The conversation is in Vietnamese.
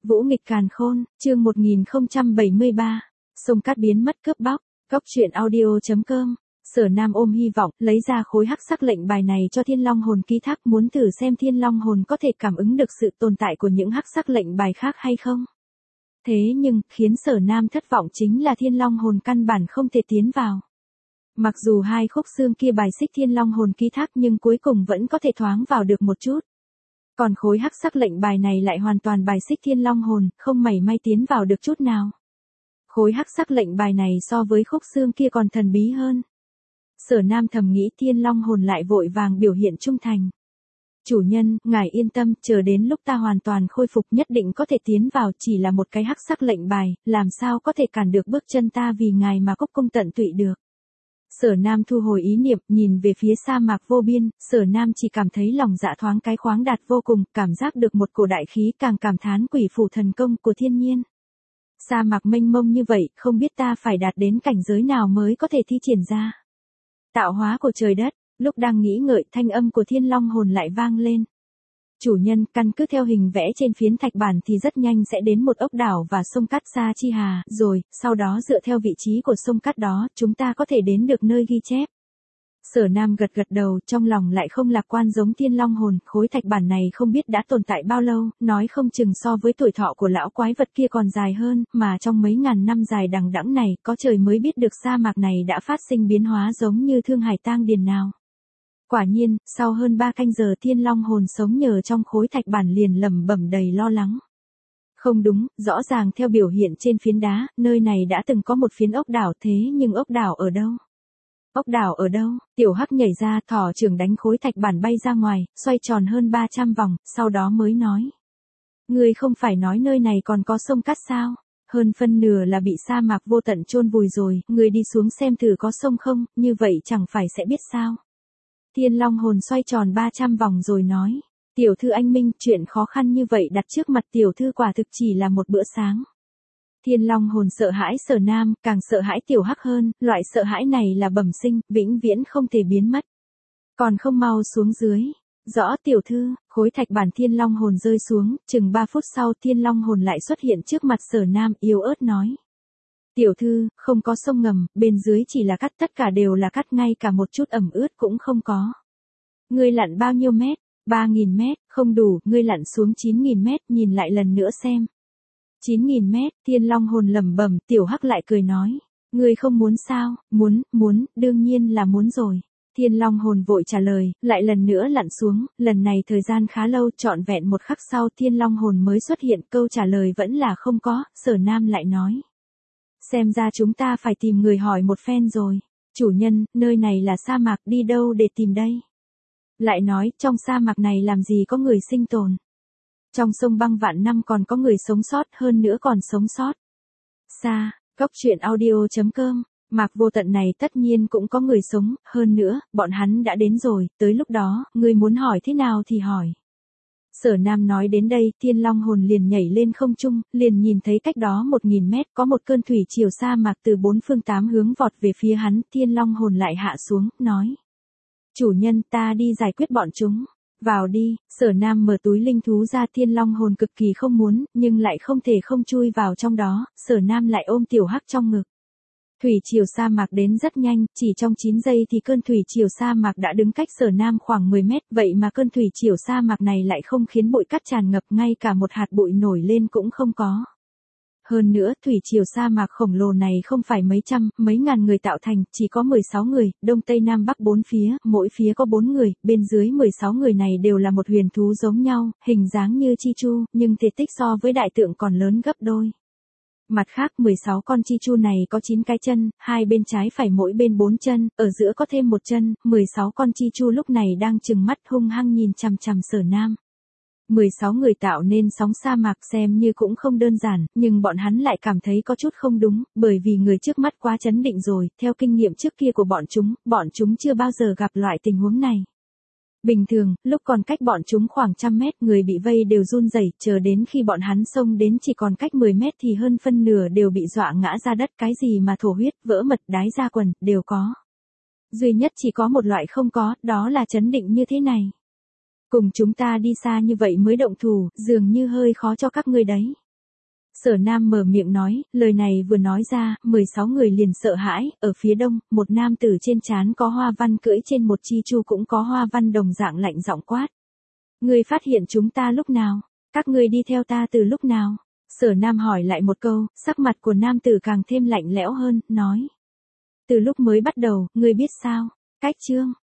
Vũ nghịch càn khôn, chương 1073. Sông Cát biến mất cướp bóc. Góc truyện audio.com. Sở Nam ôm hy vọng, lấy ra khối hắc sắc lệnh bài này cho Thiên Long hồn ký thác, muốn thử xem Thiên Long hồn có thể cảm ứng được sự tồn tại của những hắc sắc lệnh bài khác hay không. Thế nhưng, khiến Sở Nam thất vọng chính là Thiên Long hồn căn bản không thể tiến vào. Mặc dù hai khúc xương kia bài xích Thiên Long hồn ký thác nhưng cuối cùng vẫn có thể thoáng vào được một chút. Còn khối hắc sắc lệnh bài này lại hoàn toàn bài xích Thiên Long hồn, không mảy may tiến vào được chút nào. Khối hắc sắc lệnh bài này so với khúc xương kia còn thần bí hơn. Sở Nam thầm nghĩ Thiên Long hồn lại vội vàng biểu hiện trung thành. Chủ nhân, ngài yên tâm, chờ đến lúc ta hoàn toàn khôi phục nhất định có thể tiến vào, chỉ là một cái hắc sắc lệnh bài, làm sao có thể cản được bước chân ta vì ngài mà cúc cung tận tụy được. Sở Nam thu hồi ý niệm, nhìn về phía sa mạc vô biên, Sở Nam chỉ cảm thấy lòng dạ thoáng cái khoáng đạt vô cùng, cảm giác được một cổ đại khí, càng cảm thán quỷ phủ thần công của thiên nhiên. Sa mạc mênh mông như vậy, không biết ta phải đạt đến cảnh giới nào mới có thể thi triển ra. Tạo hóa của trời đất, lúc đang nghĩ ngợi thanh âm của Thiên Long hồn lại vang lên. Chủ nhân, căn cứ theo hình vẽ trên phiến thạch bản thì rất nhanh sẽ đến một ốc đảo và sông Cát Sa Chi Hà, rồi, sau đó dựa theo vị trí của sông Cát đó, chúng ta có thể đến được nơi ghi chép. Sở Nam gật gật đầu, trong lòng lại không lạc quan giống Thiên Long hồn, khối thạch bản này không biết đã tồn tại bao lâu, nói không chừng so với tuổi thọ của lão quái vật kia còn dài hơn, mà trong mấy ngàn năm dài đằng đẵng này, có trời mới biết được sa mạc này đã phát sinh biến hóa giống như Thương Hải Tang Điền nào. Quả nhiên, sau hơn 3 canh giờ Thiên Long hồn sống nhờ trong khối thạch bản liền lẩm bẩm đầy lo lắng. Không đúng, rõ ràng theo biểu hiện trên phiến đá, nơi này đã từng có một phiến ốc đảo, thế nhưng ốc đảo ở đâu? Ốc đảo ở đâu? Tiểu Hắc nhảy ra, thỏ trưởng đánh khối thạch bản bay ra ngoài, xoay tròn hơn 300 vòng, sau đó mới nói. Ngươi không phải nói nơi này còn có sông Cát sao? Hơn phân nửa là bị sa mạc vô tận chôn vùi rồi, ngươi đi xuống xem thử có sông không, như vậy chẳng phải sẽ biết sao? Thiên Long hồn xoay tròn 300 vòng rồi nói. Tiểu thư anh minh, chuyện khó khăn như vậy đặt trước mặt tiểu thư quả thực chỉ là một bữa sáng. Thiên Long hồn sợ hãi Sở Nam, càng sợ hãi Tiểu Hắc hơn, loại sợ hãi này là bẩm sinh, vĩnh viễn không thể biến mất. Còn không mau xuống dưới. Rõ tiểu thư, khối thạch bản Thiên Long hồn rơi xuống, chừng 3 phút sau Thiên Long hồn lại xuất hiện trước mặt Sở Nam, yếu ớt nói. Tiểu thư, không có sông ngầm, bên dưới chỉ là cát, tất cả đều là cát, ngay cả một chút ẩm ướt cũng không có. Ngươi lặn bao nhiêu mét? 3.000 mét, không đủ, ngươi lặn xuống 9.000 mét, nhìn lại lần nữa xem. 9.000 mét, Thiên Long hồn lẩm bẩm, Tiểu Hắc lại cười nói. Ngươi không muốn sao? Muốn, đương nhiên là muốn rồi. Thiên Long hồn vội trả lời, lại lần nữa lặn xuống, lần này thời gian khá lâu, trọn vẹn một khắc sau Thiên Long hồn mới xuất hiện, câu trả lời vẫn là không có, Sở Nam lại nói. Xem ra chúng ta phải tìm người hỏi một phen rồi. Chủ nhân, nơi này là sa mạc, đi đâu để tìm đây? Lại nói, trong sa mạc này làm gì có người sinh tồn? Trong sông băng vạn năm còn có người sống sót, hơn nữa còn sống sót. Góc truyện audio.com. Mạc vô tận này tất nhiên cũng có người sống, hơn nữa, bọn hắn đã đến rồi, tới lúc đó, ngươi muốn hỏi thế nào thì hỏi. Sở Nam nói đến đây, Thiên Long hồn liền nhảy lên không trung, liền nhìn thấy cách đó 1.000 mét có một cơn thủy triều sa mạc từ 4 phương 8 hướng vọt về phía hắn, Thiên Long hồn lại hạ xuống, nói. Chủ nhân, ta đi giải quyết bọn chúng. Vào đi. Sở Nam mở túi linh thú ra, Thiên Long hồn cực kỳ không muốn, nhưng lại không thể không chui vào trong đó, Sở Nam lại ôm Tiểu Hắc trong ngực. Thủy triều sa mạc đến rất nhanh, chỉ trong 9 giây thì cơn thủy triều sa mạc đã đứng cách Sở Nam khoảng 10 mét, vậy mà cơn thủy triều sa mạc này lại không khiến bụi cát tràn ngập, ngay cả một hạt bụi nổi lên cũng không có. Hơn nữa, thủy triều sa mạc khổng lồ này không phải mấy trăm, mấy ngàn người tạo thành, chỉ có 16 người, đông tây nam bắc 4 phía, mỗi phía có 4 người, bên dưới 16 người này đều là một huyền thú giống nhau, hình dáng như chi chu, nhưng thể tích so với đại tượng còn lớn gấp đôi. Mặt khác 16 con chi chu này có 9 cái chân, hai bên trái phải mỗi bên 4 chân, ở giữa có thêm một chân, 16 con chi chu lúc này đang trừng mắt hung hăng nhìn chằm chằm Sở Nam. 16 người tạo nên sóng sa mạc xem như cũng không đơn giản, nhưng bọn hắn lại cảm thấy có chút không đúng, bởi vì người trước mắt quá chấn định rồi, theo kinh nghiệm trước kia của bọn chúng chưa bao giờ gặp loại tình huống này. Bình thường, lúc còn cách bọn chúng khoảng 100 mét, người bị vây đều run rẩy, chờ đến khi bọn hắn xông đến chỉ còn cách 10 mét thì hơn phân nửa đều bị dọa ngã ra đất, cái gì mà thổ huyết, vỡ mật, đái ra quần, đều có. Duy nhất chỉ có một loại không có, đó là chấn định như thế này. Cùng chúng ta đi xa như vậy mới động thủ, dường như hơi khó cho các ngươi đấy. Sở Nam mở miệng nói, lời này vừa nói ra, 16 người liền sợ hãi, ở phía đông, một nam tử trên trán có hoa văn cưỡi trên một chi chu cũng có hoa văn đồng dạng lạnh giọng quát. Ngươi phát hiện chúng ta lúc nào? Các ngươi đi theo ta từ lúc nào? Sở Nam hỏi lại một câu, sắc mặt của nam tử càng thêm lạnh lẽo hơn, nói. Từ lúc mới bắt đầu, ngươi biết sao? Cách chương